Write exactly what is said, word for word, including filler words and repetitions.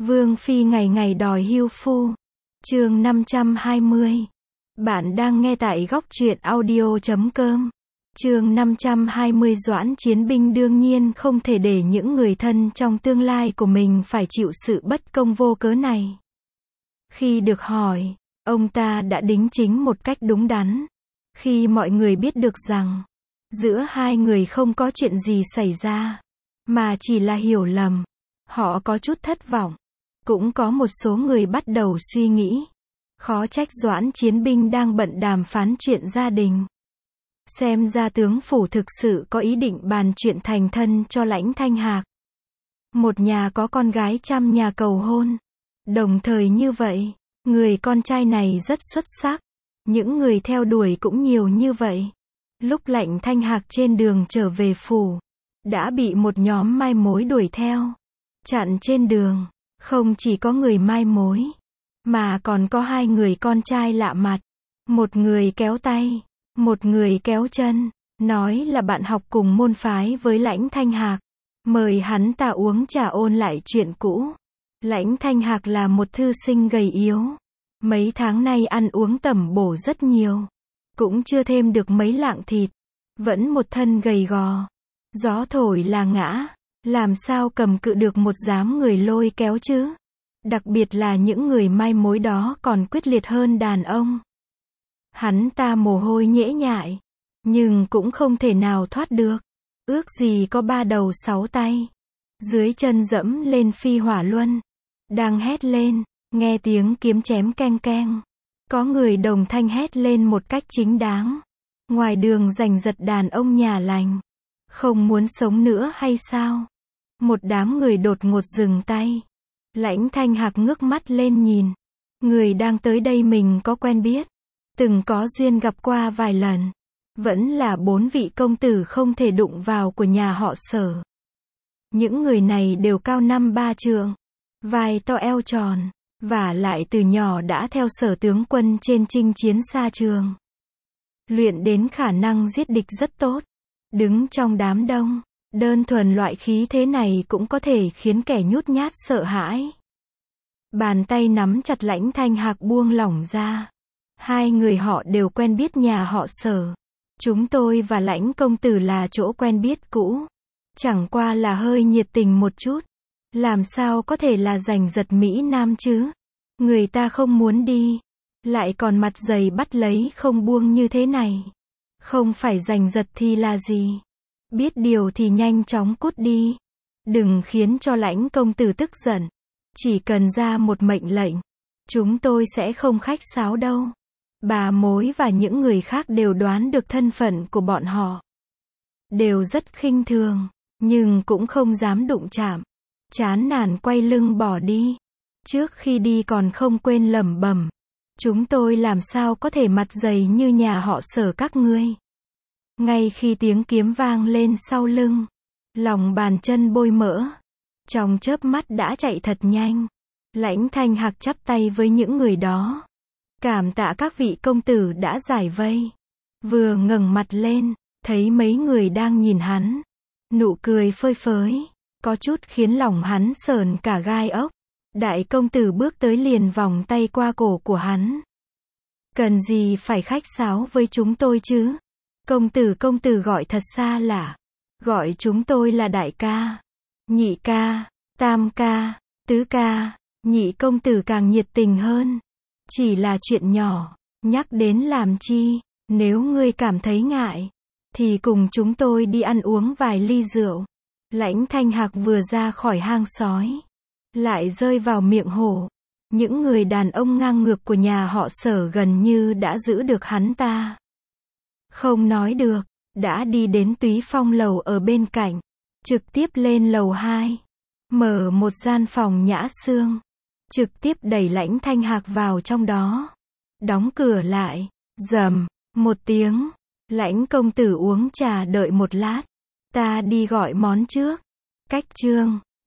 Vương phi ngày ngày đòi hưu phu. Chương năm trăm hai mươi. Bạn đang nghe tại góc truyện audio chấm com. Chương năm trăm hai mươi. Doãn Chiến Binh đương nhiên không thể để những người thân trong tương lai của mình phải chịu sự bất công vô cớ này. Khi được hỏi, ông ta đã đính chính một cách đúng đắn. Khi mọi người biết được rằng, giữa hai người không có chuyện gì xảy ra, mà chỉ là hiểu lầm, họ có chút thất vọng. Cũng có một số người bắt đầu suy nghĩ, khó trách Doãn Chiến Binh đang bận đàm phán chuyện gia đình. Xem ra tướng phủ thực sự có ý định bàn chuyện thành thân cho Lãnh Thanh Hạc. Một nhà có con gái trăm nhà cầu hôn. Đồng thời như vậy, người con trai này rất xuất sắc. Những người theo đuổi cũng nhiều như vậy. Lúc Lãnh Thanh Hạc trên đường trở về phủ, đã bị một nhóm mai mối đuổi theo. Chặn trên đường, không chỉ có người mai mối, mà còn có hai người con trai lạ mặt. Một người kéo tay, một người kéo chân, nói là bạn học cùng môn phái với Lãnh Thanh Hạc. Mời hắn ta uống trà ôn lại chuyện cũ. Lãnh Thanh Hạc là một thư sinh gầy yếu. Mấy tháng nay ăn uống tẩm bổ rất nhiều. Cũng chưa thêm được mấy lạng thịt. Vẫn một thân gầy gò. Gió thổi là ngã. Làm sao cầm cự được một đám người lôi kéo chứ? Đặc biệt là những người mai mối đó còn quyết liệt hơn đàn ông. Hắn ta mồ hôi nhễ nhại. Nhưng cũng không thể nào thoát được. Ước gì có ba đầu sáu tay. Dưới chân dẫm lên phi hỏa luân. Đang hét lên, nghe tiếng kiếm chém keng keng. Có người đồng thanh hét lên một cách chính đáng. Ngoài đường giành giật đàn ông nhà lành. Không muốn sống nữa hay sao? Một đám người đột ngột dừng tay. Lãnh Thanh Hạc ngước mắt lên nhìn. Người đang tới đây mình có quen biết. Từng có duyên gặp qua vài lần. Vẫn là bốn vị công tử không thể đụng vào của nhà họ Sở. Những người này đều cao năm ba trượng. Vai to eo tròn. Và lại từ nhỏ đã theo Sở tướng quân trên chinh chiến xa trường. Luyện đến khả năng giết địch rất tốt. Đứng trong đám đông. Đơn thuần loại khí thế này cũng có thể khiến kẻ nhút nhát sợ hãi. Bàn tay nắm chặt Lãnh Thanh Hạc buông lỏng ra. Hai người họ đều quen biết nhà họ Sở. Chúng tôi và Lãnh công tử là chỗ quen biết cũ. Chẳng qua là hơi nhiệt tình một chút. Làm sao có thể là giành giật Mỹ Nam chứ? Người ta không muốn đi. Lại còn mặt dày bắt lấy không buông như thế này. Không phải giành giật thì là gì? Biết điều thì nhanh chóng cút đi. Đừng khiến cho Lãnh công tử tức giận. Chỉ cần ra một mệnh lệnh, chúng tôi sẽ không khách sáo đâu. Bà mối và những người khác đều đoán được thân phận của bọn họ. Đều rất khinh thường, nhưng cũng không dám đụng chạm. Chán nản quay lưng bỏ đi. Trước khi đi còn không quên lẩm bẩm. Chúng tôi làm sao có thể mặt dày như nhà họ Sở các ngươi. Ngay khi tiếng kiếm vang lên sau lưng, lòng bàn chân bôi mỡ. Trong chớp mắt đã chạy thật nhanh. Lãnh Thanh Hạc chắp tay với những người đó. Cảm tạ các vị công tử đã giải vây. Vừa ngẩng mặt lên, thấy mấy người đang nhìn hắn. Nụ cười phơi phới, có chút khiến lòng hắn sởn cả gai ốc. Đại công tử bước tới liền vòng tay qua cổ của hắn. Cần gì phải khách sáo với chúng tôi chứ? Công tử công tử gọi thật xa lạ. Gọi chúng tôi là đại ca, nhị ca, tam ca, tứ ca. Nhị công tử càng nhiệt tình hơn. Chỉ là chuyện nhỏ, nhắc đến làm chi? Nếu ngươi cảm thấy ngại, thì cùng chúng tôi đi ăn uống vài ly rượu. Lãnh Thanh Hạc vừa ra khỏi hang sói, lại rơi vào miệng hổ. Những người đàn ông ngang ngược của nhà họ Sở gần như đã giữ được hắn ta. Không nói được, đã đi đến Túy Phong lầu ở bên cạnh. Trực tiếp lên lầu hai. Mở một gian phòng nhã xương. Trực tiếp đẩy Lãnh Thanh Hạc vào trong đó. Đóng cửa lại. Rầm. Một tiếng. Lãnh công tử uống trà đợi một lát. Ta đi gọi món trước. Cách chương.